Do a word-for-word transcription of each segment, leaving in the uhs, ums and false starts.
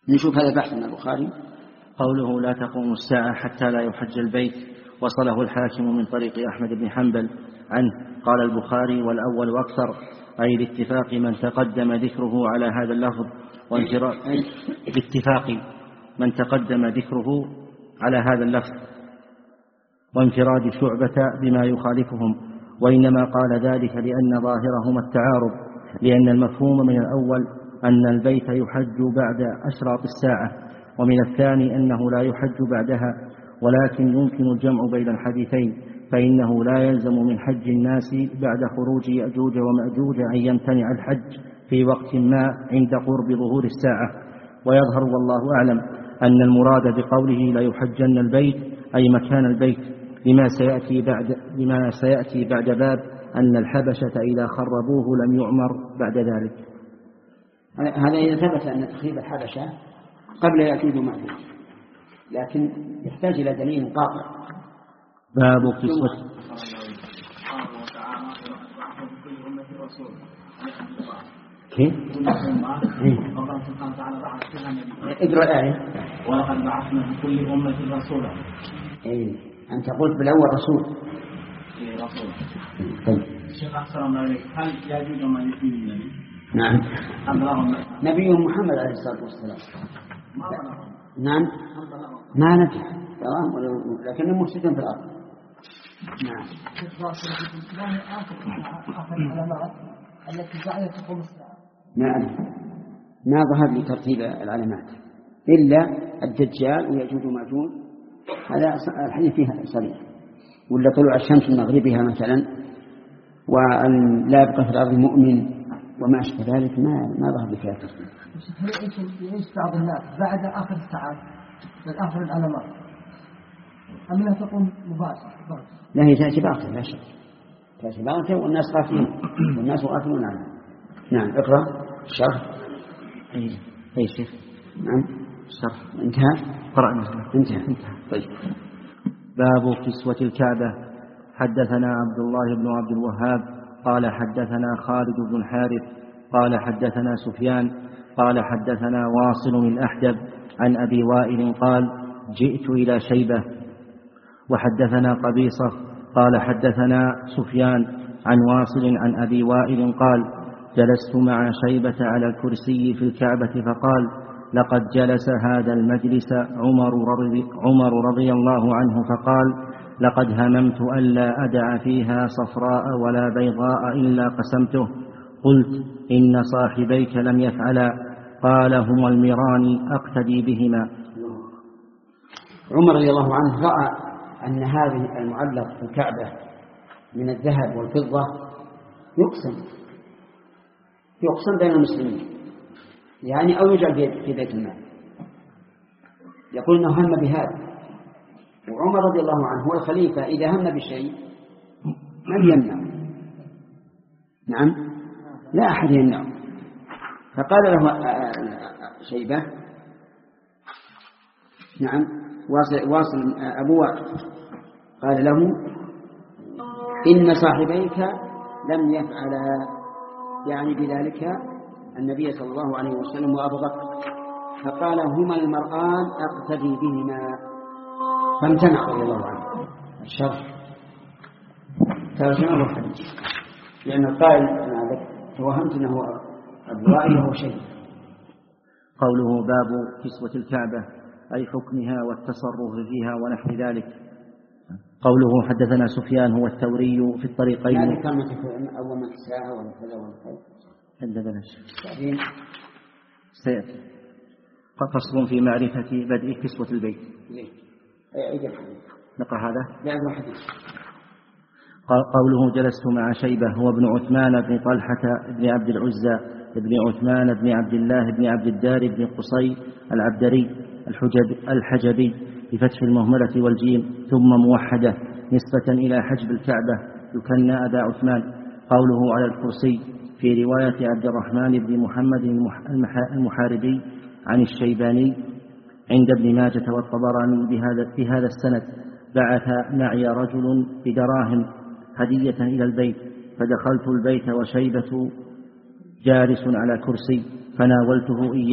نشوف هذا البحث من البخاري. قوله لا تقوم الساعة حتى لا يحج البيت وصله الحاكم من طريق أحمد بن حنبل عنه. قال البخاري والأول أكثر، أي لاتفاق من تقدم ذكره على هذا اللفظ وانفراد باتفاق من تقدم ذكره على هذا اللفظ وانفراد شعبة بما يخالفهم، وإنما قال ذلك لأن ظاهرهما التعارض، لأن المفهوم من الأول أن البيت يحج بعد أشراط الساعة، ومن الثاني أنه لا يحج بعدها، ولكن يمكن الجمع بين الحديثين، فإنه لا يلزم من حج الناس بعد خروج يأجوج ومأجوج أن يمتنع الحج في وقت ما عند قرب ظهور الساعة. ويظهر والله أعلم أن المراد بقوله لا يحجن البيت أي مكان البيت، لما سيأتي بعد, لما سيأتي بعد باب أن الحبشة إذا خربوه لم يعمر بعد ذلك. هذا إذا ثبت أن تخريب الحبشة قبل يأجوج ومأجوج، لكن يحتاج إلى دليل قاطع. باب قصة كيف؟ اقرأ الآية. ولقد بعثنا في كل أمة رسولا. إيه أنت قلت بالأول رسول. إيه رسول. طيب. الشيخ أحسن الله عليك، هل يأجوج ومأجوج النبي؟ نعم. نبي محمد عليه الصلاة والسلام. نعم. ما نجح لكنه مفسد في الأرض. نعم. التي جعلت تقوم الساعة. ما ما ظهر لي ترتيب العلامات إلا الدجال ويأجوج ومأجوج، هذا الحديث فيها صريح، ولا طلوع الشمس من مغربها مثلا، وأن لا يبقى في الأرض مؤمن وما أشبه ذلك، ما ما ظهر لي فيها ترتيب. ايش بعض الناس بعد آخر الساعات من آخر العلامات أم لا تقوم مباشرة؟ لا هي تأتي باغتة لا شك، تأتي باغتة والناس غافلين والناس غافلون عنها. نعم. اقرأ الشرح. أي أي شيخ. نعم. الشرح انتهى. قرأنا. انتهى. انتهى. طيب. باب كسوة الكعبة. حدثنا عبد الله بن عبد الوهاب قال حدثنا خالد بن الحارث قال حدثنا سفيان قال حدثنا واصل من أحدب عن أبي وائل قال جئت إلى شيبة. وحدثنا قبيصة قال حدثنا سفيان عن واصل عن أبي وائل قال جلست مع شيبة على الكرسي في الكعبة فقال لقد جلس هذا المجلس عمر رضي, عمر رضي الله عنه فقال لقد هممت ألا أدع فيها صفراء ولا بيضاء إلا قسمته. قلت إن صاحبيك لم يفعلا. قال هما المران أقتدي بهما. عمر رضي الله عنه رأى أن هذه المعلق في الكعبة من الذهب والفضة يقسم يقسم بين المسلمين، يعني أو يجعل في بيت المال. يقول إنه هم بهذا، وعمر رضي الله عنه هو الخليفة، إذا هم بشيء من يمنع؟ نعم لا أحد يمنع. فقال له شيبة نعم واصل, واصل أبو وائل قال له إن صاحبيك لم يفعلا، يعني بذلك النبي صلى الله عليه وسلم وأبو بكر. فقال هما المرآن أقتدي بهما، فامتنع رضي الله عنه. الشرح ترجمه الحديث لأن القائل أنا توهمت أنه أبو وائل وهو شيء. قوله باب كسوة الكعبة أي حكمها والتصرف فيها ونحو ذلك. قوله حدثنا سفيان هو الثوري في الطريقين. يعني كلمة أول من كساها ولا كذا ولا كذا عند بلاش سيأتي فصل في معرفة بدء كسوة البيت. نقرأ هذا. قوله جلست مع شيبة هو ابن عثمان بن طلحة بن عبد العزى بن عثمان بن عبد الله بن عبد الدار بن قصي العبدري الحجبي بفتح المهملة والجيم ثم موحدة نسبة إلى حجب الكعبة يكنى أبا عثمان. قوله على الكرسي في رواية عبد الرحمن بن محمد المحاربي عن الشيباني عند ابن ماجة والطبراني بهذا, بهذا السند. بعث معي رجل بدراهم هدية إلى البيت فدخلت البيت وشيبة جالس على كرسي فناولته إياه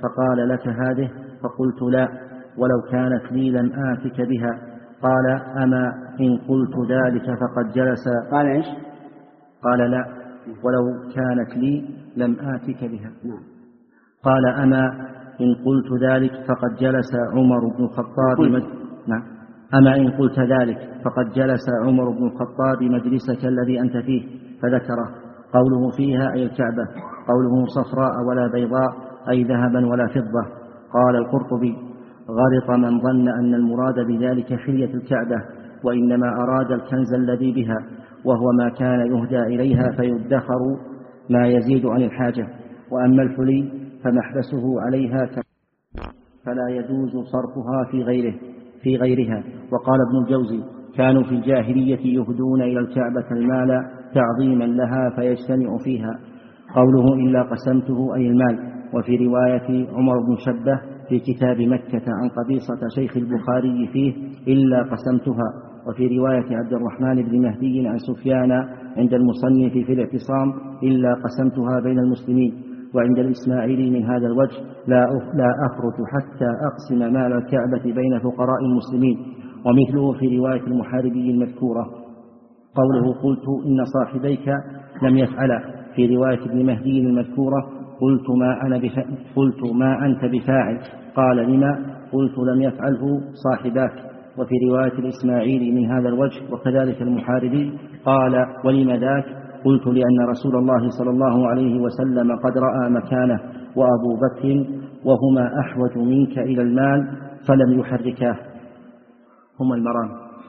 فقال لك هذه؟ فقلت لا، ولو كانت لي لم آتك بها. قال أما إن قلت ذلك فقد جلس. قال إيش؟ قال لا، ولو كانت لي لم آتك بها. نعم. قال أما إن قلت ذلك فقد جلس عمر بن الخطاب مد... نعم. أما إن قلت ذلك فقد جلس عمر بن الخطاب مجلسك الذي أنت فيه، فذكره. قوله فيها أي الكعبة، قوله صفراء ولا بيضاء أي ذهبا ولا فضة. قال القرطبي غلط من ظن أن المراد بذلك حلية الكعبة، وإنما أراد الكنز الذي بها، وهو ما كان يهدى إليها فيدخر ما يزيد عن الحاجة. وأما الحلي فمحبسه عليها فلا يجوز صرفها في غيره في غيرها. وقال ابن الجوزي كانوا في الجاهلية يهدون إلى الكعبة المال تعظيما لها فيجتمع فيها. قوله إلا قسمته أي المال. وفي رواية عمر بن شبة في كتاب مكة عن قبيصة شيخ البخاري فيه إلا قسمتها. وفي رواية عبد الرحمن بن مهدي عن سفيان عند المصنف في الاعتصام إلا قسمتها بين المسلمين. وعند الإسماعيلي من هذا الوجه لا لا أخرج حتى أقسم مال الكعبة بين فقراء المسلمين. ومثله في رواية المحاربي المذكورة. قوله قلت إن صاحبيك لم يفعلا في رواية ابن مهدي المذكورة قلت ما أنا بفا... قلت ما أنت بفاعل. قال لما؟ قلت لم يفعله صاحباك. وفي رواية الإسماعيلي من هذا الوجه وكذلك المحاربي قال ولم ذاك؟ قلت لأن رسول الله صلى الله عليه وسلم قد رأى مكانه وأبو بكر وهما أحوج منك إلى المال فلم يحركاه. هما المران.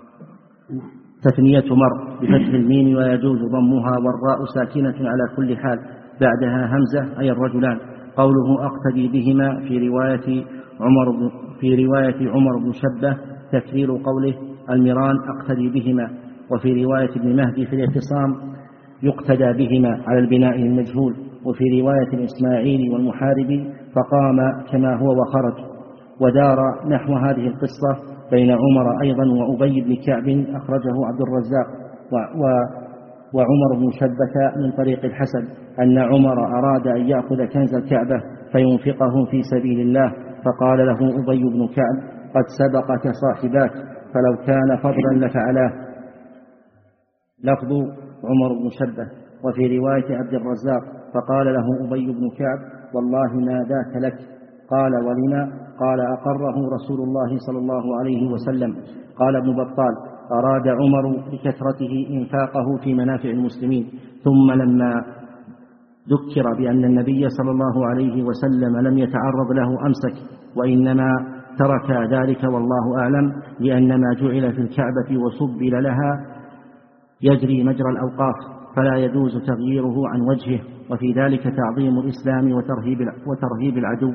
تثنية مر بفتح الميم ويجوز ضمها والراء ساكنة على كل حال، بعدها همزة أي الرجلان. قوله أقتدي بهما في رواية عمر بن في رواية عمر بن شبة تكرير قوله المران أقتدي بهما. وفي رواية ابن مهدي في الاعتصام يقتدى بهما على البناء المجهول. وفي رواية الإسماعيلي والمحاربي فقام كما هو وخرج. ودار نحو هذه القصة بين عمر أيضا وأبي بن كعب أخرجه عبد الرزاق و وعمر بن شبة من طريق الحسن أن عمر أراد أن يأخذ كنز الكعبة فينفقه في سبيل الله، فقال له أبي بن كعب قد سبقك صاحباك فلو كان فضلا لفعلاه. لفظ عمر بن شبة. وفي رواية عبد الرزاق فقال له أبي بن كعب والله ما ذاك لك. قال ولما؟ قال أقره رسول الله صلى الله عليه وسلم. قال ابن بطال أراد عمر بكثرته إنفاقه في منافع المسلمين، ثم لما ذكر بأن النبي صلى الله عليه وسلم لم يتعرض له أمسك، وإنما ترك ذلك والله أعلم لأن ما جعل في الكعبة وسبل لها يجري مجرى الأوقاف فلا يجوز تغييره عن وجهه، وفي ذلك تعظيم الإسلام وترهيب وترهيب العدو.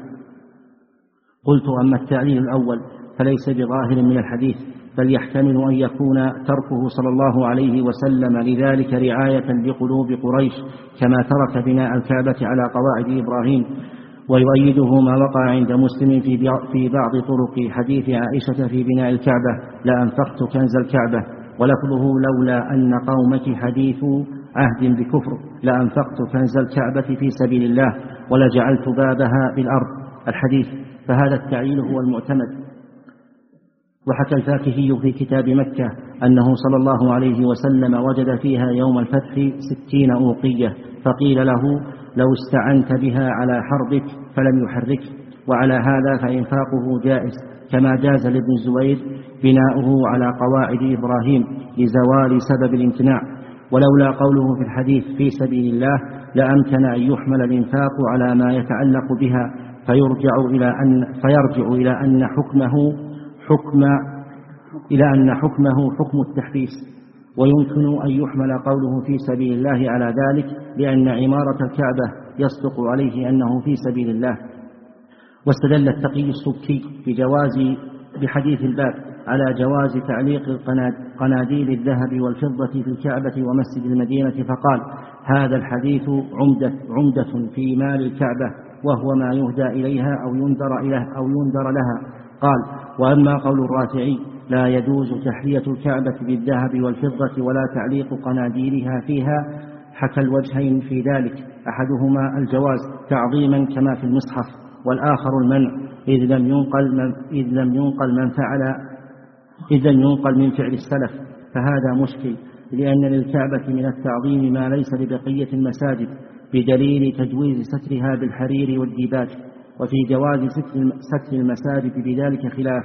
قلت أما التعليل الأول فليس بظاهر من الحديث، بل يحتمل أن يكون تركه صلى الله عليه وسلم لذلك رعاية لقلوب قريش كما ترك بناء الكعبة على قواعد إبراهيم. ويؤيده ما وقع عند مسلم في بعض طرق حديث عائشة في بناء الكعبة لأنفقت كنز الكعبة، ولفظه لولا أن قومك حديث عهد بكفر لأنفقت كنز الكعبة في سبيل الله ولجعلت بابها بالأرض الحديث. فهذا التعليل هو المعتمد. وحكى الفاكهي في كتاب مكة أنه صلى الله عليه وسلم وجد فيها يوم الفتح ستين أوقية، فقيل له لو استعنت بها على حربك فلم يحرك. وعلى هذا فإنفاقه جائز، كما جاز لابن الزبير بناؤه على قواعد إبراهيم لزوال سبب الامتناع. ولولا قوله في الحديث في سبيل الله لأمكن أن يحمل الإنفاق على ما يتعلق بها، فيرجع إلى أن, فيرجع إلى أن حكمه حكم إلى أن حكمه حكم التحريس. ويمكن أن يحمل قوله في سبيل الله على ذلك لأن عمارة الكعبة يصدق عليه أنه في سبيل الله. واستدل التقي السبكي بجواز بحديث الباب على جواز تعليق قناديل الذهب والفضة في الكعبة ومسجد المدينة، فقال هذا الحديث عمدة, عمدة في مال الكعبة وهو ما يهدى إليها أو ينذر إليه أو ينذر لها. قال وأما قول الرافعي لا يجوز تحلية الكعبة بالذهب والفضة ولا تعليق قناديلها فيها، حكى الوجهين في ذلك، أحدهما الجواز تعظيما كما في المصحف، والآخر المنع إذ لم ينقل من, إذ لم ينقل من فعل إذ لم ينقل من فعل السلف، فهذا مشكل، لأن للكعبة من التعظيم ما ليس لبقية المساجد، بدليل تجويز سترها بالحرير والديباج، وفي جواز ستر المساجد بذلك خلاف.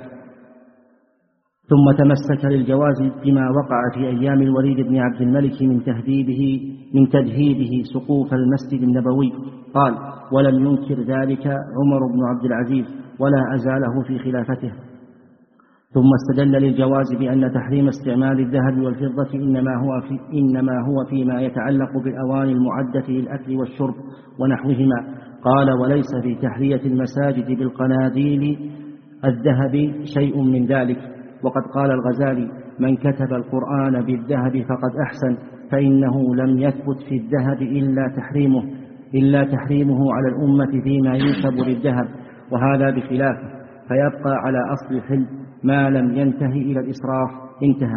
ثم تمسك للجواز بما وقع في أيام الوليد بن عبد الملك من تهذيبه من تدهيبه سقوف المسجد النبوي، قال: ولم ينكر ذلك عمر بن عبد العزيز ولا أزاله في خلافته. ثم استدل للجواز بأن تحريم استعمال الذهب والفضة إنما هو, في إنما هو فيما يتعلق بالأواني المعدة للأكل والشرب ونحوهما، قال: وليس في تحلية المساجد بالقناديل الذهب شيء من ذلك. وقد قال الغزالي: من كتب القرآن بالذهب فقد أحسن، فإنه لم يثبت في الذهب إلا تحريمه إلا تحريمه على الأمة فيما ينسب للذهب، وهذا بخلافه، فيبقى على أصل الحل ما لم ينتهي إلى الإسراف انتهى.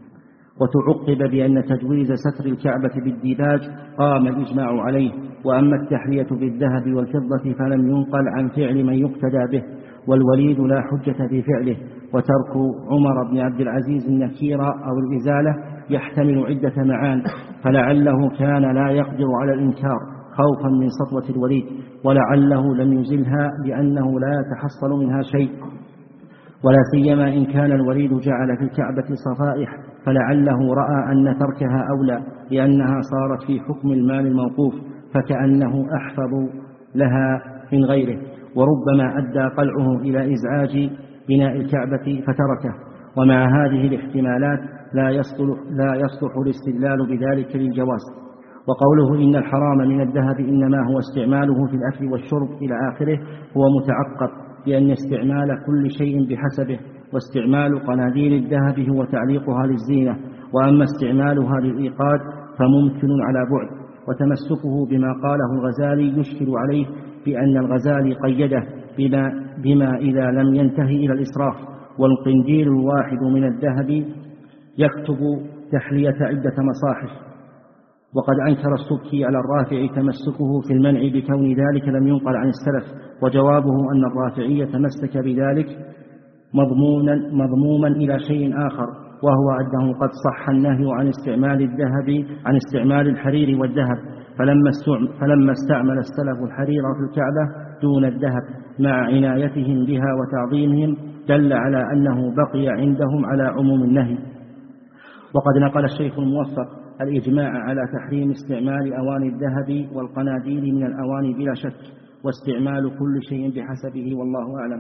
وتعقب بأن تجويز ستر الكعبة بالديباج قام الإجماع عليه، وأما التحلية بالذهب والفضة فلم ينقل عن فعل من يقتدى به، والوليد لا حجة في فعله. وترك عمر بن عبد العزيز النكير أو الإزالة يحتمل عدة معان، فلعله كان لا يقدر على الإنكار خوفا من سطوة الوليد، ولعله لم يزلها لأنه لا يتحصل منها شيء، ولا سيما إن كان الوليد جعل في الكعبة صفائح، فلعله رأى أن تركها أولى، لأنها صارت في حكم المال الموقوف، فكأنه أحفظ لها من غيره، وربما أدى قلعه إلى إزعاج بناء الكعبة فتركه. ومع هذه الاحتمالات لا يصلح, لا يصلح الاستدلال بذلك للجواز. وقوله إن الحرام من الذهب إنما هو استعماله في الأكل والشرب إلى آخره هو متعقب، لأن استعمال كل شيء بحسبه، واستعمال قناديل الذهب هو تعليقها للزينة، وأما استعمالها للإيقاد فممكن على بعد. وتمسكه بما قاله الغزالي يشكل عليه بأن الغزالي قيده بما, بما إذا لم ينتهي إلى الإسراف، والقنديل الواحد من الذهب يكتب تحلية عدة مصاحف. وقد أنكر السبكي على الرافعي تمسكه في المنع بكون ذلك لم ينقل عن السلف، وجوابه أن الرافعي تمسك بذلك مضمونا مضموما إلى شيء آخر، وهو أنه قد صح النهي عن استعمال الذهب عن استعمال الحرير والذهب، فلما فلما استعمل السلف الحرير في الكعبة دون الذهب مع عنايتهم بها وتعظيمهم دل على أنه بقي عندهم على عموم النهي. وقد نقل الشيخ الموفق الإجماع على تحريم استعمال أواني الذهب والقناديل من الأواني بلا شك، واستعمال كل شيء بحسبه، والله أعلم.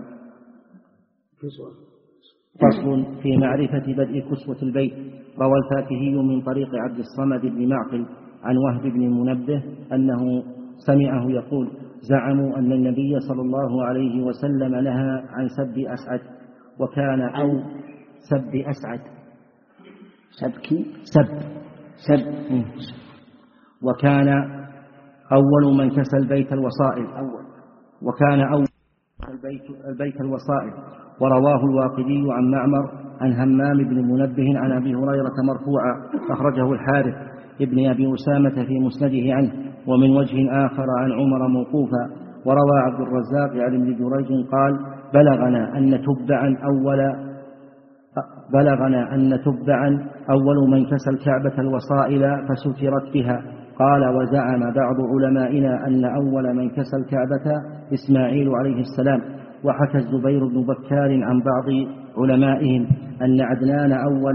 فصل في معرفة بدء كسوة البيت. روى الفاكهي من طريق عبد الصمد بن معقل عن وهب بن المنبه أنه سمعه يقول: زعموا أن النبي صلى الله عليه وسلم نهى عن سب أسعد، وكان أو سب أسعد سبكي سب سب وكان أول من كسى البيت الوصائل أول وكان أول البيت, البيت الوصائل. ورواه الواقدي عن معمر عن همام بن منبه عن أبي هريرة مرفوعا، أخرجه الحارث ابن أبي أسامة في مسنده عنه، ومن وجه آخر عن عمر موقوفا. وروى عبد الرزاق عن ابن جريج قال: بلغنا أن تبعا أول بلغنا أن تبعا أول من كسى الكعبة الوصائل فسترت بها. قال: وزعم بعض علمائنا أن أول من كسى الكعبة إسماعيل عليه السلام. وحكى الزبير بن بكار عن بعض علمائهم أن عدنان أول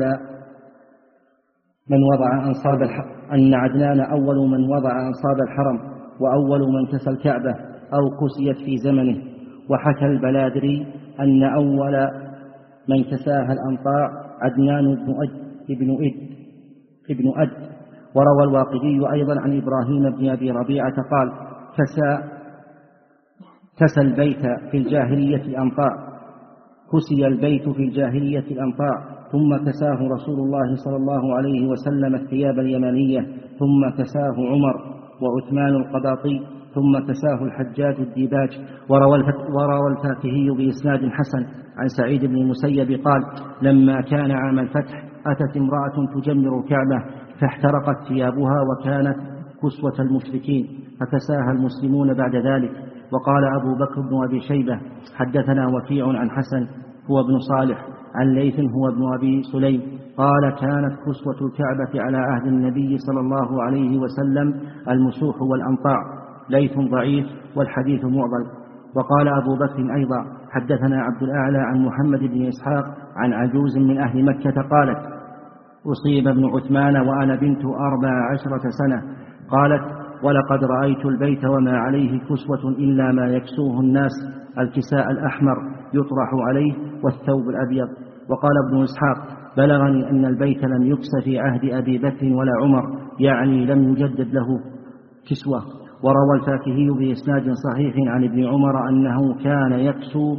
من وضع أنصاب الحرم أن عدنان أول من وضع أنصاب الحرم وأول من كسى الكعبة أو كسيت في زمنه. وحكى البلادري أن أول من كساها الأنطاع عدنان بن أد ابن أد ابن أد. وروى الواقدي أيضا عن إبراهيم بن أبي ربيعة قال: كسى كسى البيت في الجاهلية الأنطاع كسي البيت في الجاهلية الأنطاع ثم كساه رسول الله صلى الله عليه وسلم الثياب اليمانية، ثم كساه عمر وعثمان القباطي، ثم كساه الحجاج الديباج. وروى الفاكهي بإسناد حسن عن سعيد بن المسيب قال: لما كان عام الفتح أتت امرأة تجمر الكعبة فاحترقت ثيابها وكانت كسوة المشركين، فكساها المسلمون بعد ذلك. وقال أبو بكر بن أبي شيبة حدثنا وكيع عن حسن هو ابن صالح عن ليث هو ابن أبي سليم قال كانت كسوة الكعبة على عهد النبي صلى الله عليه وسلم المسوح والأنطاع. ليث ضعيف والحديث معضل. وقال أبو بكر أيضا حدثنا عبد الأعلى عن محمد بن إسحاق عن عجوز من أهل مكة قالت أصيب ابن عثمان وأنا بنت أربع عشرة سنة قالت ولقد رأيت البيت وما عليه كسوة إلا ما يكسوه الناس الكساء الأحمر يطرح عليه والثوب الأبيض. وقال ابن إسحاق بلغني أن البيت لم يكس في عهد أبي بكر ولا عمر يعني لم يجدد له كسوة. وروى الفاكهي بإسناد صحيح عن ابن عمر أنه كان يكسو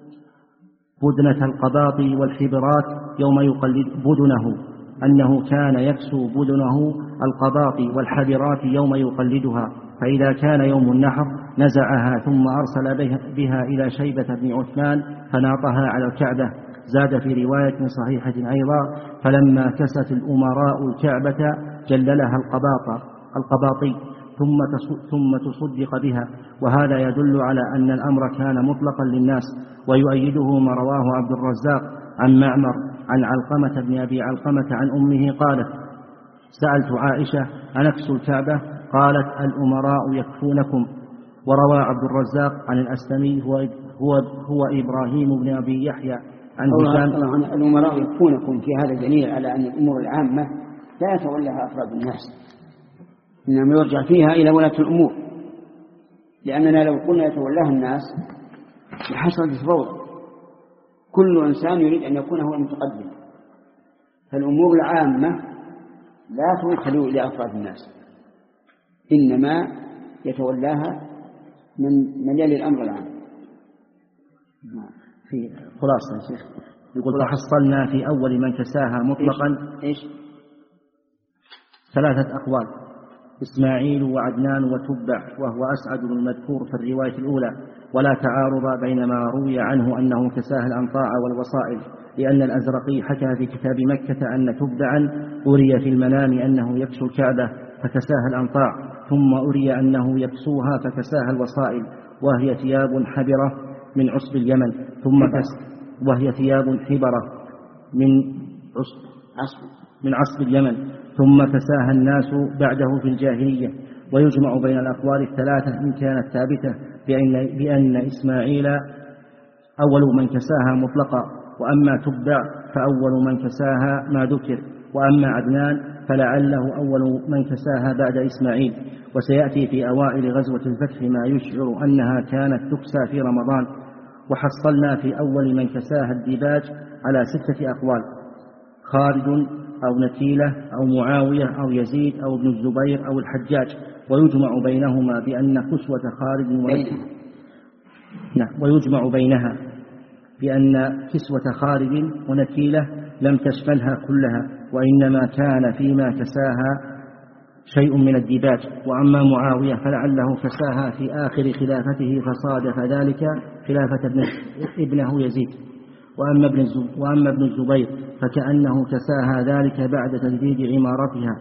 بدنة القباط والحبرات يوم يقلد بدنه أنه كان يكسو بدنه القباط والحبرات يوم يقلدها فإذا كان يوم النحر نزعها ثم أرسل بها إلى شيبة بن عثمان فناطها على الكعبة. زاد في رواية صحيحة أيضا فلما كست الأمراء الكعبة جللها القباط القباطي ثم ثم تصدق بها. وهذا يدل على أن الأمر كان مطلقا للناس. ويؤيده ما رواه عبد الرزاق عن معمر عن علقمة بن أبي علقمة عن أمه قالت سألت عائشة أنكسو الكعبة قالت الأمراء يكفونكم. وروى عبد الرزاق عن الأسلمي هو, هو, هو إبراهيم بن أبي يحيى عن هشام الأمراء يكفونكم في هذا دليل على أن الأمور العامة لا يتولاها أفراد الناس إنما يرجع فيها إلى ولاة الأمور لأننا لو قلنا يتولاها الناس لحصلت فوضى. كل إنسان يريد أن يكون هو المتقدم فالأمور العامة لا توكل إلى أفراد الناس إنما يتولاها من من يلي الأمر العام. في خلاصة يا شيخ يقول تحصلنا في أول من كساها مطلقا إيش؟ ثلاثة أقوال إسماعيل وعدنان وتبع وهو أسعد من المذكور في الرواية الأولى ولا تعارض بين ما روي عنه أنه كساه الأنطاع والوصائل لأن الأزرقي حكى في كتاب مكة أن تبعا أري في المنام أنه يكسو الكعبة فكساها الأنطاع ثم أري أنه يكسوها فكساها الوصائل وهي ثياب حبرة من عصب اليمن ثم كس وهي ثياب حبرة من عصب من عصب اليمن ثم كساها الناس بعده في الجاهلية. ويجمع بين الأقوال الثلاثة إن كانت ثابتة بأن, بأن إسماعيل أول من كساها مطلقا وأما تبع فأول من كساها ما ذكر وأما عدنان فلعله أول من كساها بعد إسماعيل. وسيأتي في أوائل غزوة الفتح ما يشعر أنها كانت تكسى في رمضان. وحصلنا في أول من كساها الديباج على ستة أقوال خالد أو نكيلة أو معاوية أو يزيد أو ابن الزبير أو الحجاج. ويجمع بينهما بأن كسوة خالد ونكيلة نعم ويجمع بينها بأن كسوة خالد ونكيلة لم تشملها كلها وإنما كان فيما كساها شيء من الديباج. وأما معاوية فلعله كساها في آخر خلافته فصادف ذلك خلافة ابن ابنه يزيد. وأما ابن, وأما ابن الزبير فكأنه كساها ذلك بعد تجديد عمارتها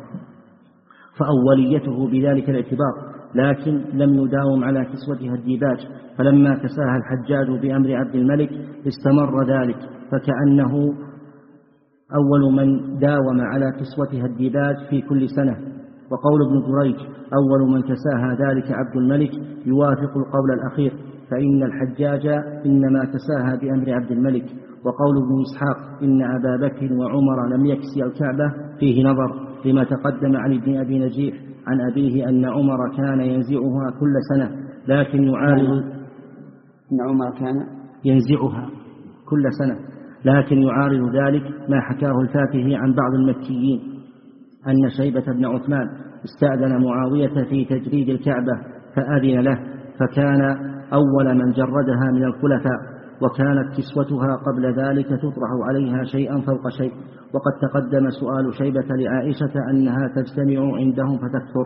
فأوليته بذلك الاعتبار لكن لم يداوم على كسوتها الديباج. فلما كساها الحجاج بأمر عبد الملك استمر ذلك فكأنه أول من داوم على كسوتها الديباج في كل سنة. وقول ابن جريج أول من كساها ذلك عبد الملك يوافق القول الأخير فإن الحجاج إنما كساها بأمر عبد الملك. وقول ابن إسحاق إن أبا بكر وعمر لم يكسي الكعبة فيه نظر لما تقدم عن ابن أبي نجيح عن أبيه أن عمر كان ينزعها كل سنة لكن يعارض إن عمر كان ينزعها كل سنة لكن يعارض ذلك ما حكاه الفاكهي عن بعض المكيين أن شيبة بن عثمان استأذن معاوية في تجريد الكعبة فأذن له فكان أول من جردها من الخلفاء وكانت كسوتها قبل ذلك تطرح عليها شيئا فوق شيء. وقد تقدم سؤال شيبة لعائشة أنها تجتمع عندهم فتكثر.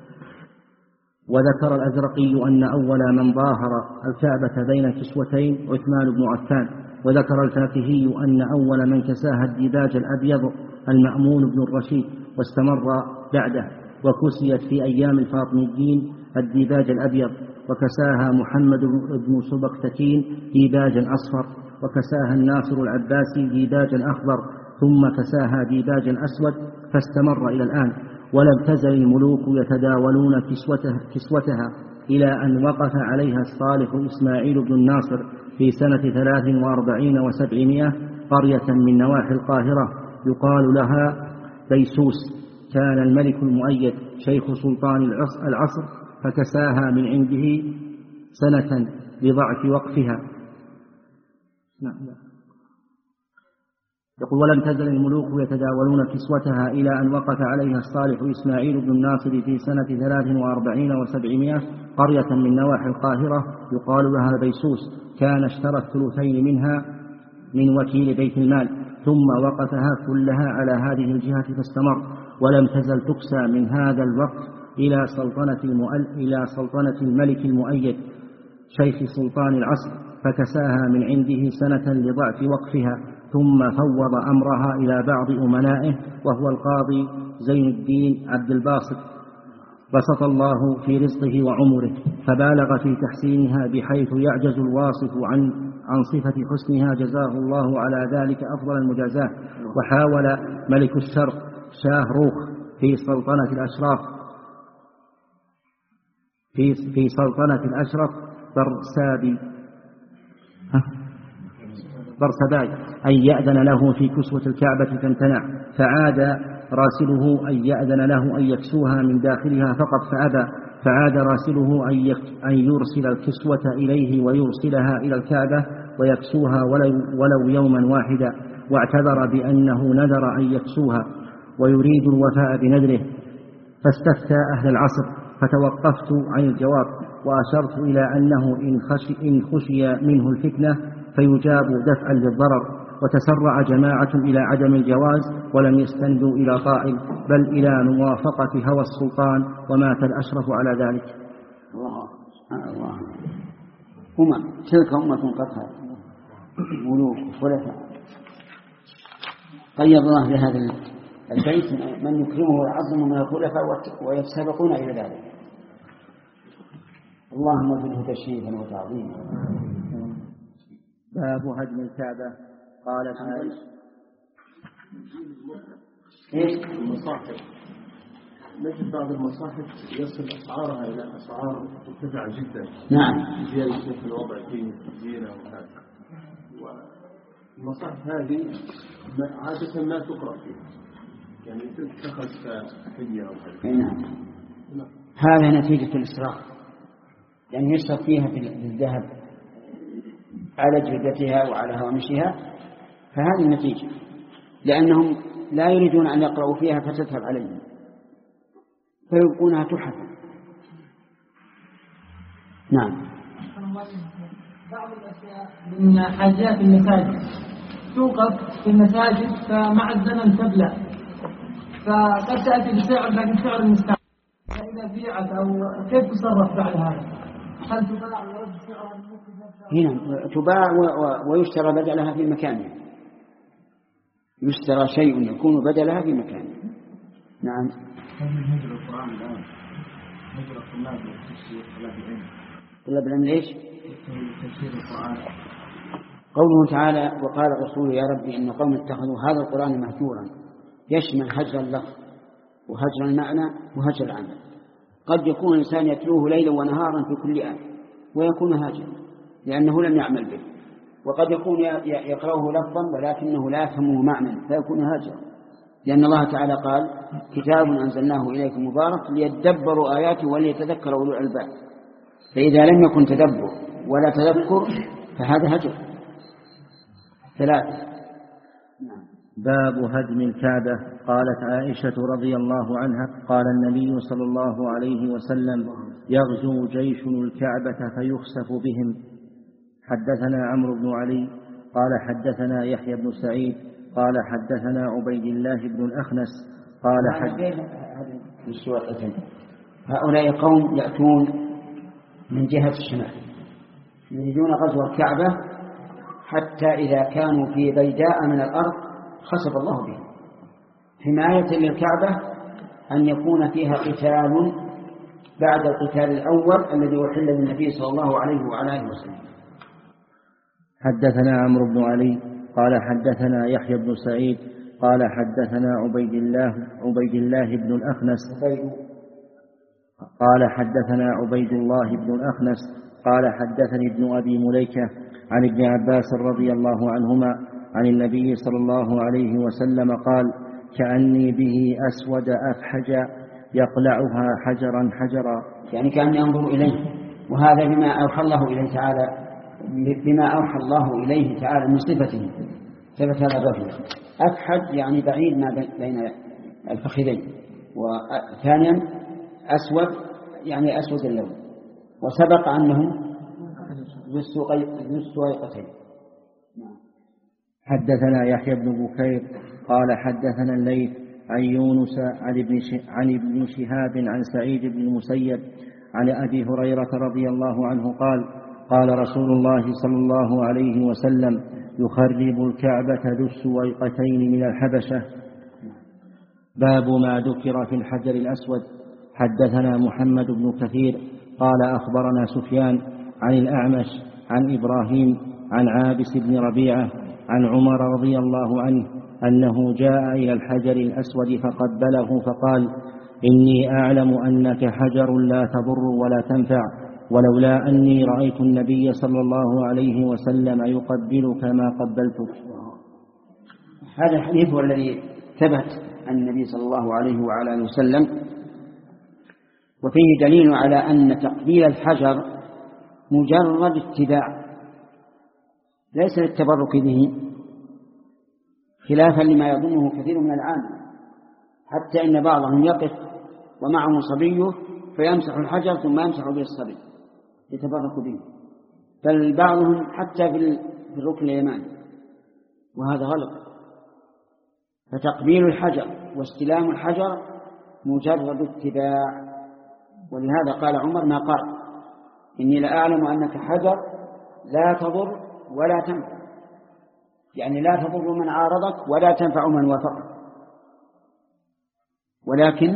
وذكر الأزرقي أن أول من ظاهر الكعبة بين كسوتين عثمان بن عفان. وذكر الفاكهي أن أول من كساها الديباج الأبيض المأمون بن الرشيد واستمر بعده وكسيت في أيام الفاطميين الديباج الأبيض، وكساها محمد بن سبكتكين ديباجا أصفر، وكساها الناصر العباسي ديباجا أخضر، ثم كساها ديباجا أسود، فاستمر إلى الآن. ولم تزل الملوك يتداولون كسوتها, كسوتها إلى أن وقف عليها الصالح إسماعيل بن الناصر في سنة ثلاث وأربعين وسبعمائة قرية من نواحي القاهرة يقال لها بيسوس. كان الملك المؤيد شيخ سلطان العصر فكساها من عنده سنة لضعف وقفها. نعم. يقول: ولم تزل الملوك يتداولون كسوتها إلى أن وقف عليها الصالح إسماعيل بن الناصر في سنة ثلاث وأربعين وسبعمائة قرية من نواحي القاهرة يقال لها بيسوس. كان اشترى الثلثين منها من وكيل بيت المال، ثم وقفها كلها على هذه الجهة فاستمر. ولم تزل تكسى من هذا الوقت إلى سلطنة, المؤل... إلى سلطنة الملك المؤيد شيخ سلطان العصر، فكساها من عنده سنة لضعف وقفها، ثم فوض أمرها إلى بعض أمنائه وهو القاضي زين الدين عبد الباسط، بسط الله في رزقه وعمره، فبالغ في تحسينها بحيث يعجز الواصف عن عن صفة حسنها، جزاه الله على ذلك أفضل المجازاة. وحاول ملك الشرق شاهروخ في سلطنة الأشراف في في سلطنة الأشرف برسابي برسباي أن يأذن له في كسوة الكعبة فامتنع، فعاد راسله أن يأذن له أن يكسوها من داخلها فقط فأبى، فعاد راسله أن يرسل الكسوة إليه ويرسلها إلى الكعبة ويكسوها ولو, ولو يوما واحدا، واعتذر بأنه نذر أن يكسوها ويريد الوفاء بنذره. فاستفتى أهل العصر فتوقفت عن الجواب، وأشرت إلى أنه إن خشي, إن خشي منه الفتنة فيجاب دفعا للضرر. وتسرع جماعة إلى عدم الجواز ولم يستندوا إلى قائل بل إلى موافقة هوى السلطان، ومات الأشرف على ذلك. الله الله أمم تلك أمة قد ملوك خلفاء قيض الله بهذا البيت من يكرمه ويعظمه من الخلفاء ويتسابقون إلى ذلك. اللهم اجعله تشريفا وتعظيما. باب هدم الكعبة. قالت عائشة: ايش المصاحف؟ نجد بعض المصاحف يصل أسعارها إلى أسعار مرتفعة جدا. نعم. زيادة في الوضع فيه زينة وهذا. والمصاحف هذه عادة ما تقرأ فيها، يعني تتخذ كحية أو هذا. نعم. هذا نتيجة الإسراف، يعني يشرف فيها بالذهب على جلدتها وعلى هوامشها، فهذه النتيجة، لأنهم لا يريدون أن يقرأوا فيها فتذهب عليهم فيبقونها تحفا. نعم. بعض الأشياء من حاجات المساجد توقف في المساجد فمع الزمن تبلع، فقد تأتي بسعر لكن سعر المستعمل، فإذا بيعت أو كيف تصرف بعد هذا؟ هل تباع ويرد سعرها هنا؟ تباع ويشترى بدلها في مكانها، يشترى شيء يكون بدلها في مكانه. نعم. هجر القرآن الآن هجر الطلاب والتفسير طلاب العلم. طلاب العلم ليش؟ تفسير القرآن. قوله تعالى: وقال الرسول يا ربي إن قوم اتخذوا هذا القرآن مهجورا، يشمل هجر اللفظ وهجر المعنى وهجر العمل. قد يكون الإنسان يتلوه ليلا ونهارا في كل آية ويكون هاجرا لأنه لم يعمل به، وقد يكون يقرأه لفظا ولكنه لا يفهمه معنى فيكون هاجرا، لأن الله تعالى قال: كتاب أنزلناه إليكم مبارك ليدبروا آياته وليتذكروا أولو الألباب. فإذا لم يكن تدبر ولا تذكر فهذا هجر. ثلاثة. باب هدم الكعبة. قالت عائشة رضي الله عنها: قال النبي صلى الله عليه وسلم: يغزو جيش الكعبة فيخسف بهم. حدثنا عمرو بن علي قال حدثنا يحيى بن سعيد قال حدثنا عبيد الله بن الأخنس قال حدثنا. هؤلاء قوم يأتون من جهة الشمال يريدون غزو الكعبة، حتى إذا كانوا في بيداء من الأرض خسف الله بهم حماية للكعبة، أن يكون فيها قتال بعد القتال الأول الذي أحل للنبي صلى الله عليه وعلى آله وسلم. حدثنا عمرو بن علي قال حدثنا يحيى بن سعيد قال حدثنا عبيد الله عبيد الله بن الأخنس قال حدثنا عبيد الله بن الأخنس قال حدثني ابن أبي مليكة عن ابن عباس رضي الله عنهما عن النبي صلى الله عليه وسلم قال كأني به أسود أفحج يقلعها حجرا حجرا، يعني كأني أنظر إليه. وهذا بما أوحى الله إليه تعالى بما أوحى الله إليه تعالى من صفته ثبت هذا الرجل. أفحج يعني بعيد ما بين الفخذين، وثانيا أسود يعني أسود اللون، وسبق أنه ذو السويقتين. حدثنا يحيى بن بكير قال حدثنا الليث عن يونس عن ابن, عن ابن شهاب عن سعيد بن المسيب عن أبي هريرة رضي الله عنه قال قال رسول الله صلى الله عليه وسلم يخرب الكعبة ذو السويقتين من الحبشة. باب ما ذكر في الحجر الأسود. حدثنا محمد بن كثير قال أخبرنا سفيان عن الأعمش عن إبراهيم عن عابس بن ربيعة عن عمر رضي الله عنه أنه جاء إلى الحجر الأسود فقبله فقال إني أعلم أنك حجر لا تضر ولا تنفع، ولولا أني رأيت النبي صلى الله عليه وسلم يقبلك ما قبلتك. هذا الحديث هو الذي ثبت عن النبي صلى الله عليه وعلى آله وسلم، وفيه دليل على أن تقبيل الحجر مجرد اتباع ليس للتبرك به، خلافا لما يظنه كثير من العامة، حتى إن بعضهم يقف ومعه صبيه فيمسح الحجر ثم يمسح به الصبي يتبرك به، بل بعضهم حتى في الركن اليماني، وهذا غلط. فتقبيل الحجر واستلام الحجر مجرد اتباع، ولهذا قال عمر ما قال إني لأعلم أنك حجر لا تضر ولا تنفع، يعني لا تضر من عارضك ولا تنفع من وافقك. ولكن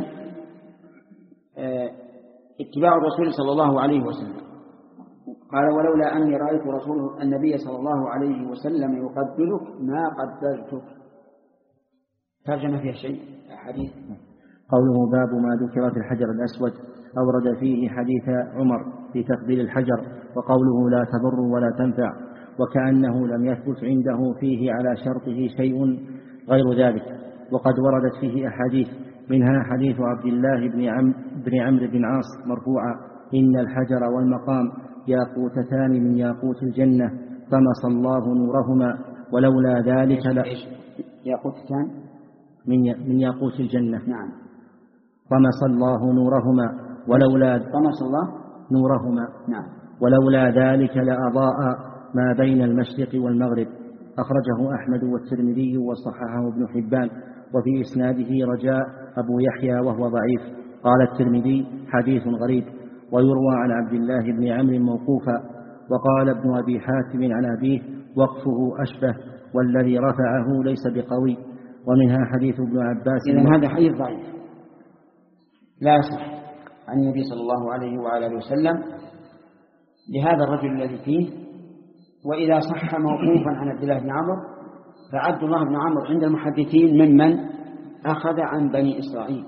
اتباع الرسول صلى الله عليه وسلم قال ولولا أني رأيت رسول النبي صلى الله عليه وسلم يقبلك ما قبلتك. ترجم فيها شيء حديث. قوله باب ما ذكر في الحجر الأسود أورد فيه حديث عمر في تقبيل الحجر، وقوله لا تضر ولا تنفع، وكأنه لم يثبت عنده فيه على شرطه شيء غير ذلك. وقد وردت فيه أحاديث، منها حديث عبد الله بن عم بن عمرو بن عاص مرفوعا إن الحجر والمقام ياقوتتان من ياقوت الجنة طمس الله نورهما ولولا ذلك لا ياقوتتان من من ياقوت الجنة. نعم. طمس الله نورهما ولولا طمس الله نورهما. نعم. ولولا ذلك لأضاء ما بين المشرق والمغرب. أخرجه أحمد والترمذي وصححه ابن حبان، وفي إسناده رجاء أبو يحيى وهو ضعيف. قال الترمذي حديث غريب، ويروى عن عبد الله بن عمرو موقوفا. وقال ابن أبي حاتم عن أبيه وقفه أشبه، والذي رفعه ليس بقوي. ومنها حديث ابن عباس. إذن هذا حديث ضعيف لا يصح عن النبي صلى الله عليه وعلى آله وسلم لهذا الرجل الذي فيه. وإذا صح موقوفا عن عبد الله بن عمرو فعبد الله بن عمرو عند المحدثين ممن أخذ عن بني إسرائيل،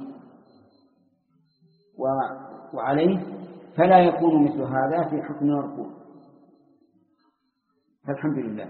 وعليه فلا يكون مثل هذا في حكم الركوع. فالحمد لله.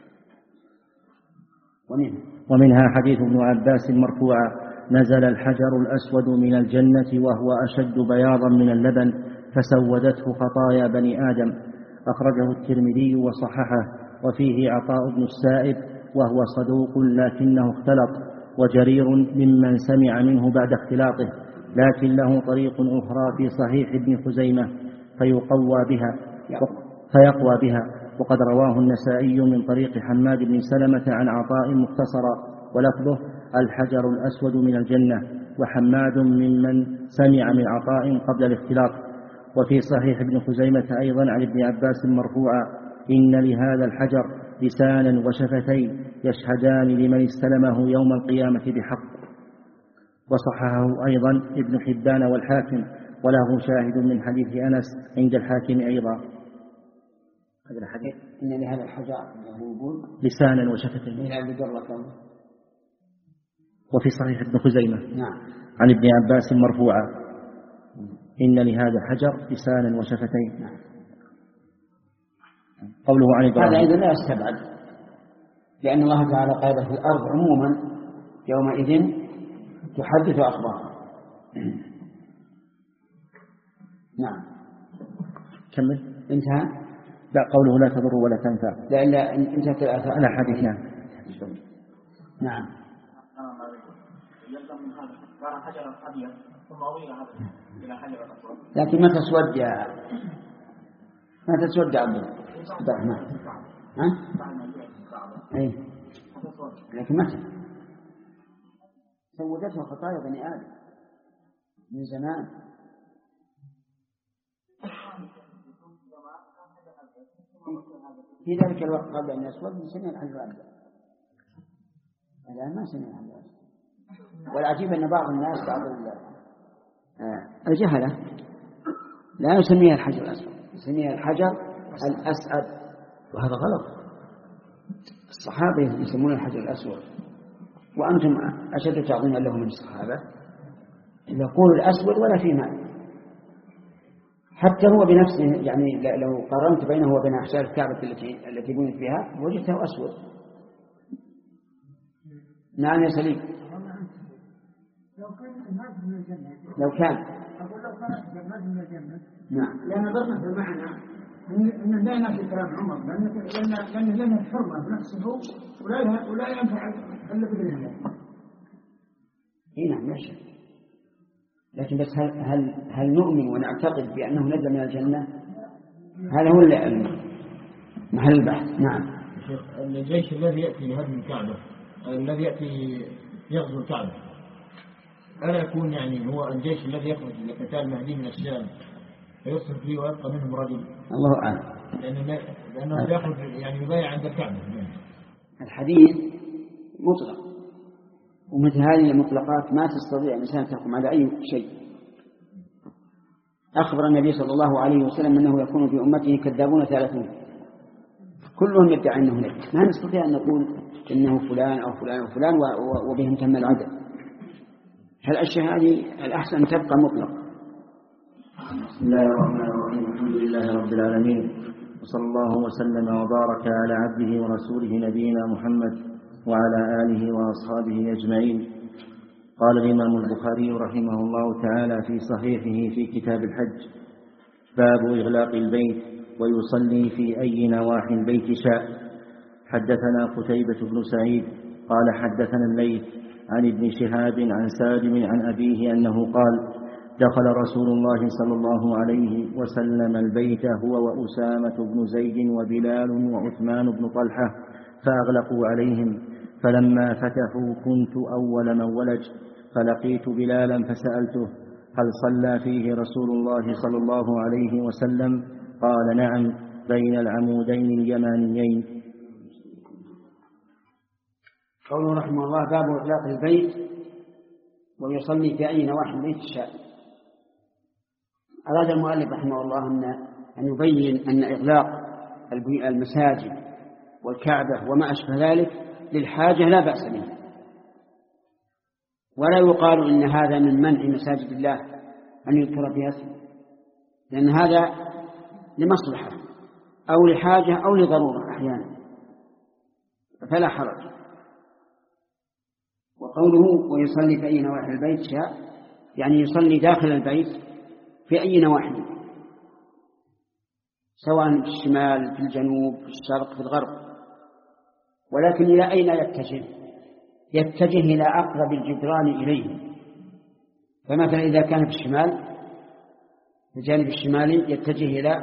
ومنها, ومنها حديث ابن عباس مرفوعا نزل الحجر الأسود من الجنة وهو أشد بياضا من اللبن فسودته خطايا بني آدم. أخرجه الترمذي وصححه. وفيه عطاء بن السائب وهو صدوق لكنه اختلط، وجرير ممن سمع منه بعد اختلاطه، لكن له طريق أخرى في صحيح ابن خزيمة فيقوى بها فيقوى بها وقد رواه النسائي من طريق حماد بن سلمة عن عطاء مختصرا، ولفظه الحجر الأسود من الجنة، وحماد ممن سمع من عطاء قبل الاختلاط. وفي صحيح ابن خزيمة أيضا عن ابن عباس مرفوعا إن لهذا الحجر لسانا وشفتين يشهدان لمن استلمه يوم القيامة بحق. وصححه أيضا ابن حبان والحاكم، وله شاهد من حديث أنس عند الحاكم أيضا. هذا الحديث إن لهذا الحجر يقول لسانا وشفتين. وفي صحيح ابن خزيمة نعم عن ابن عباس مرفوعا إن لهذا حجر لسانا وشفتين. نعم. قوله عن إبراهيم هذا أيضا لا يستبعد، لأن الله تعالى قال في الأرض عموما يومئذ تحدث أخبارها. نعم. كمل. انتهى. لا، قوله لا تضر ولا تنفع. لا لا انتهت الآثار. أنا حديث. نعم. نعم. يلزم من هذا كان حجرا أبيض ثم أضيء هذا إلى حجر أسود. لكن ما تسود يا ما تسود يا عبد الرحمن. ها؟ أي. لكن متى سودته خطايا بني آدم من زمان. في ذلك الوقت قبل أن يسود من سنين الحجر الأبيض، الآن ما سنين الحجر الأبيض. والعجيب أن بعض الناس بعض الجهلة لا يسميها الحجر الأسود، يسميها الحجر الأسعد، وهذا غلط. الصحابة يسمون الحجر الأسود، وأنتم أشد تعظيما له من الصحابة. يقول الأسود ولا في ماء، حتى هو بنفسه. يعني لو قارنت بينه وبين أحجار الكعبة التي التي بنيت فيها وجدته أسود. نعم يا سليم. لو كان أقول لو كان الناس من الجنة. نعم. لأن ضرنا في المعنى إن لا ينافي كلام عمر، لأن لأن لأن الحرمة بنفسه ولا ولا ينفع إلا بإذن الله. إيه نعم لا شك. لكن بس هل هل هل نؤمن ونعتقد بأنه نزل من الجنة؟ هذا هو محل البحث. نعم. شيخ، الجيش الذي يأتي لهدم الكعبة، الذي يأتي يغزو الكعبة، ألا يكون يعني هو الجيش الذي يخرج لقتال المهدي من الشام فيصرف فيه ويبقى منهم رجل؟ الله أعلم. لأنه لأنه يأخذ يعني يبايع عند الكعبة. الحديث مطلق، ومثل هذه المطلقات ما تستطيع الإنسان تحكم على أي شيء. أخبر النبي صلى الله عليه وسلم أنه يكون في أمته كذابون ثلاثون كلهم يدعي أنه نبي. ما نستطيع أن نقول إنه فلان أو فلان أو فلان وبهم تم العدد. هالأشياء هذه الأحسن تبقى مطلقة. بسم الله الرحمن الرحيم. الحمد لله رب العالمين، وصلى الله وسلم وبارك على عبده ورسوله نبينا محمد وعلى آله وأصحابه أجمعين. قال الإمام البخاري رحمه الله تعالى في صحيحه في كتاب الحج: باب إغلاق البيت ويصلي في أي نواحي البيت شاء. حدثنا قتيبة بن سعيد قال حدثنا الليث عن ابن شهاب عن سالم عن أبيه أنه قال: دخل رسول الله صلى الله عليه وسلم البيت هو وأسامة بن زيد وبلال وعثمان بن طلحة فأغلقوا عليهم، فلما فتحوا كنت أول من ولج، فلقيت بلالا فسألته: هل صلى فيه رسول الله صلى الله عليه وسلم؟ قال: نعم، بين العمودين اليمانيين. قوله رحمه الله: باب إغلاق البيت ويصلي في أي نواحي البيت شاء. أراد المؤلف رحمه الله أن يبين أن إغلاق المساجد والكعبة وما أشبه ذلك للحاجة لا بأس به، ولا يقال إن هذا من منع مساجد الله أن يذكر فيها اسمه، لأن هذا لمصلحة أو لحاجة أو لضرورة أحيانا، فلا حرج. وقوله ويصلي في أي نواحي البيت شاء يعني يصلي داخل البيت في أي نواحي، سواء في الشمال، في الجنوب، في الشرق، في الغرب. ولكن إلى أين يتجه؟ يتجه إلى أقرب الجدران إليه. فمثلا إذا كان في الشمال، في الجانب الشمالي، يتجه إلى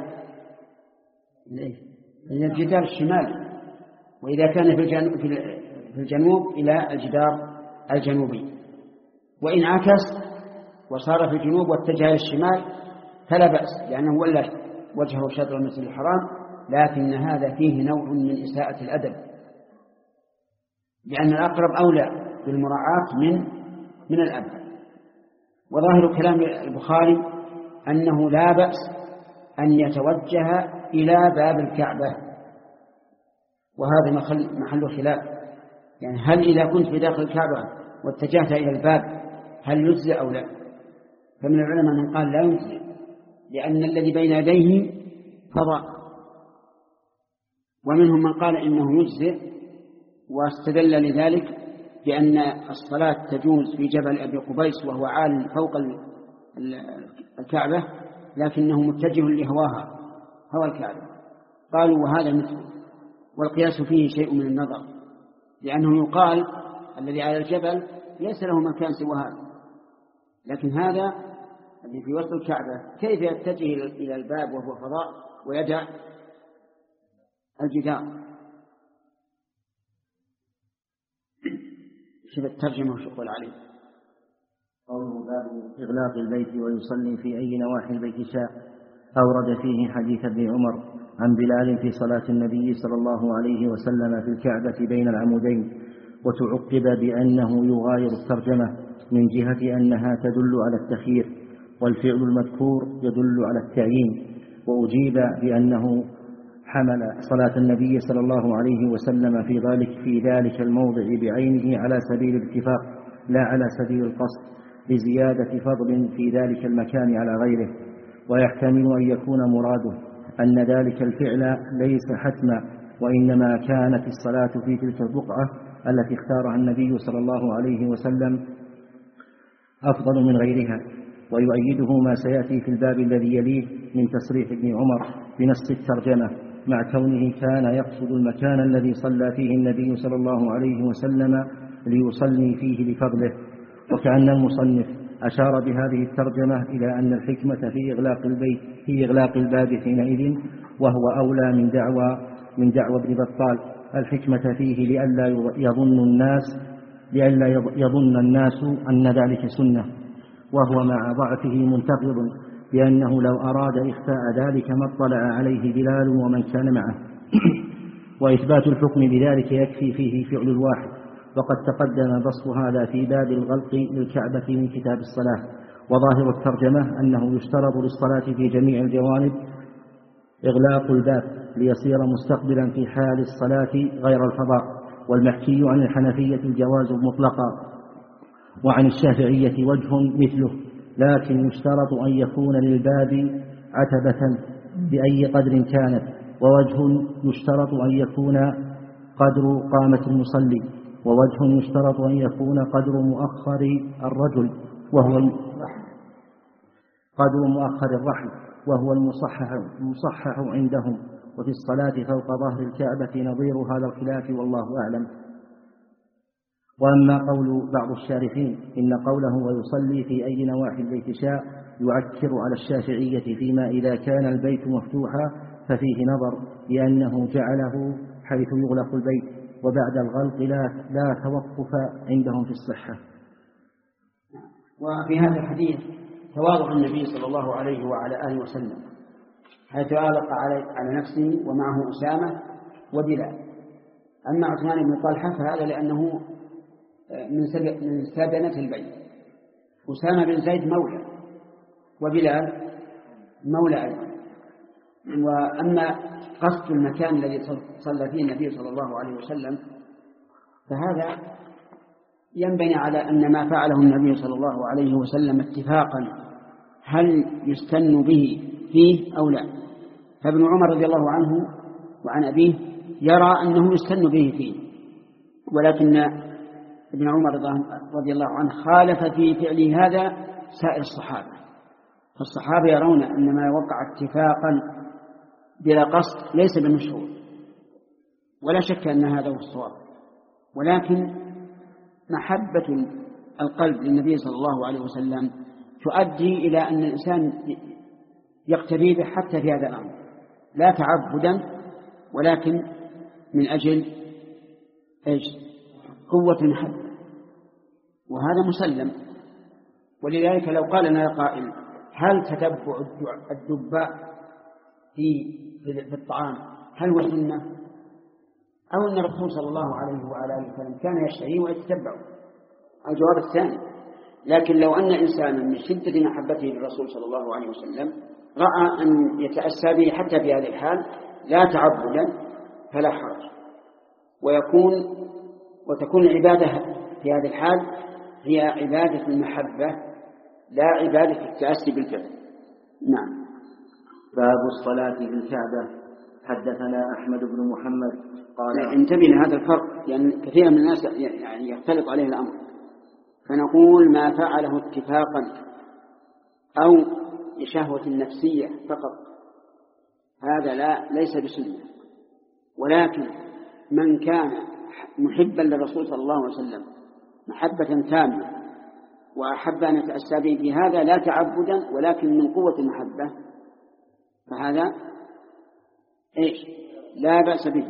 إلى الجدار الشمالي، وإذا كان في الجنوب, في الجنوب إلى الجدار الجنوبي. وإن عكس وصار في الجنوب واتجه إلى الشمال فلا بأس، لأنه ولى وجهه شطر المسجد الحرام، لكن هذا فيه نوع من إساءة الأدب، لأن الأقرب أولى بالمراعاة من من الأبعد. وظاهر كلام البخاري أنه لا بأس أن يتوجه إلى باب الكعبة، وهذا محل, محل خلاف. يعني هل إذا كنت في داخل الكعبة واتجهت إلى الباب هل يجزئ أو لا؟ فمن العلماء من قال لا يجزئ، لأن الذي بين يديه فضاء، ومنهم من قال إنه يجزئ، واستدل لذلك بأن الصلاة تجوز في جبل أبي قبيس وهو عال فوق الكعبة لكنه متجه لهواها هوى الكعبة. قالوا وهذا مثل، والقياس فيه شيء من النظر، لأنه يقال الذي على الجبل ليس له مكان سوى هذا، لكن هذا الذي في وسط الكعبة كيف يتجه إلى الباب وهو فضاء ويدع الجدار؟ شوف الترجمة وشغل عليه. قوله باب إغلاق البيت ويصلي في أي نواحي البيت شاء، أورد فيه حديث ابن عمر عن بلال في صلاة النبي صلى الله عليه وسلم في الكعبة بين العمودين، وتعقب بأنه يغاير الترجمة من جهة أنها تدل على التخيير، والفعل المذكور يدل على التعيين، وأجيب بأنه حمل صلاة النبي صلى الله عليه وسلم في ذلك في ذلك الموضع بعينه على سبيل الاتفاق لا على سبيل القصد، لزيادة فضل في ذلك المكان على غيره. ويحتمل أن يكون مراده أن ذلك الفعل ليس حتما، وإنما كانت الصلاة في تلك البقعة التي اختارها النبي صلى الله عليه وسلم أفضل من غيرها. ويؤيده ما سيأتي في الباب الذي يليه من تصريح ابن عمر بنص الترجمة، مع كونه كان يقصد المكان الذي صلى فيه النبي صلى الله عليه وسلم ليصلي فيه لفضله. وكأن المصنف أشار بهذه الترجمة إلى أن الحكمة في إغلاق البيت في إغلاق الباب حينئذ، وهو أولى من دعوى من دعوى ابن بطال. الحكمة فيه لئلا يظن الناس لئلا يظن الناس أن ذلك سنة، وهو مع ضعفه منتقض، لأنه لو أراد إخفاء ذلك ما اطلع عليه بلال ومن كان معه. وإثبات الحكم بذلك يكفي فيه فعل الواحد، وقد تقدم بسط هذا في باب الغلق للكعبة من كتاب الصلاة. وظاهر الترجمة أنه يشترط للصلاة في جميع الجوانب إغلاق الباب ليصير مستقبلا في حال الصلاة غير الفضاء. والمحكي عن الحنفية الجواز مطلقا، وعن الشافعية وجه مثله، لكن يشترط أن يكون للباب عتبة بأي قدر كانت، ووجه يشترط أن يكون قدر قامة المصلي، ووجه يشترط أن يكون قدر مؤخر الرجل وهو قدر مؤخر الرحل وهو المصحح, المصحح عندهم. وفي الصلاة فوق ظهر الكعبة نظير هذا الخلاف والله أعلم. وأما قول بعض الشارحين إن قوله ويصلي في أي نواحي البيت شاء يعكر على الشافعية فيما إذا كان البيت مفتوحا ففيه نظر، لأنه جعله حيث يغلق البيت، وبعد الغلق لا, لا توقف عندهم في الصحة. وفي هذا الحديث تواضع النبي صلى الله عليه وعلى آله وسلم، حيث أغلق على نفسه ومعه أسامة وبلال. أما عثمان بن طلحة فهذا لأنه من سدنة البيت، أسامة بن زيد مولى، وبلال مولى أيضا. وأما قصد المكان الذي صلى فيه النبي صلى الله عليه وسلم فهذا ينبني على أن ما فعله النبي صلى الله عليه وسلم اتفاقا هل يستن به فيه أو لا. فابن عمر رضي الله عنه وعن أبيه يرى أنه يستن به فيه، ولكن ابن عمر رضي الله عنه خالف في فعله هذا سائر الصحابة. فالصحابة يرون أن ما وقع اتفاقا بلا قصد ليس بمشروع، ولا شك أن هذا هو الصواب، ولكن محبة القلب للنبي صلى الله عليه وسلم تؤدي إلى أن الإنسان يقتدي به حتى في هذا الأمر، لا تعبدا ولكن من أجل إيش؟ قوة محبة، وهذا مسلم. ولذلك لو قال لنا قائل هل تتبع الدباء في في الطعام هل هو سنة، أو أن الرسول صلى الله عليه وعلى آله وسلم كان يشتهي ويتتبع؟ الجواب الثاني، لكن لو أن إنسانا من شدة محبته للرسول صلى الله عليه وسلم رأى أن يتأسى به حتى في هذه الحال لا تعبدا فلا حرج، ويكون وتكون العبادة في هذه الحال هي عبادة المحبة لا عبادة التأسي بالفعل. نعم. باب الصلاة في الكعبة. حدثنا أحمد بن محمد قال انتبه لهذا الفرق، لأن يعني كثير من الناس يعني يختلط عليه الأمر، فنقول ما فعله اتفاقا أو لشهوة نفسية فقط هذا لا ليس بسنة، ولكن من كان محبا للرسول صلى الله عليه وسلم محبة تامة وأحب أن يتأسى به في هذا لا تعبدا ولكن من قوة المحبة فهذا إيش لا بأس به،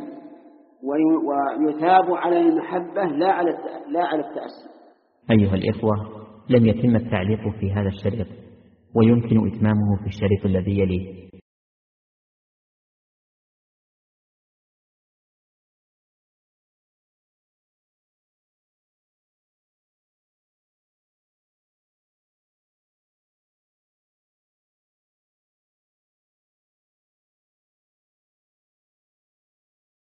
ويثاب على المحبة لا على لا على التأسي. أيها الإخوة، لم يتم التعليق في هذا الشريط ويمكن إتمامه في الشريط الذي يليه.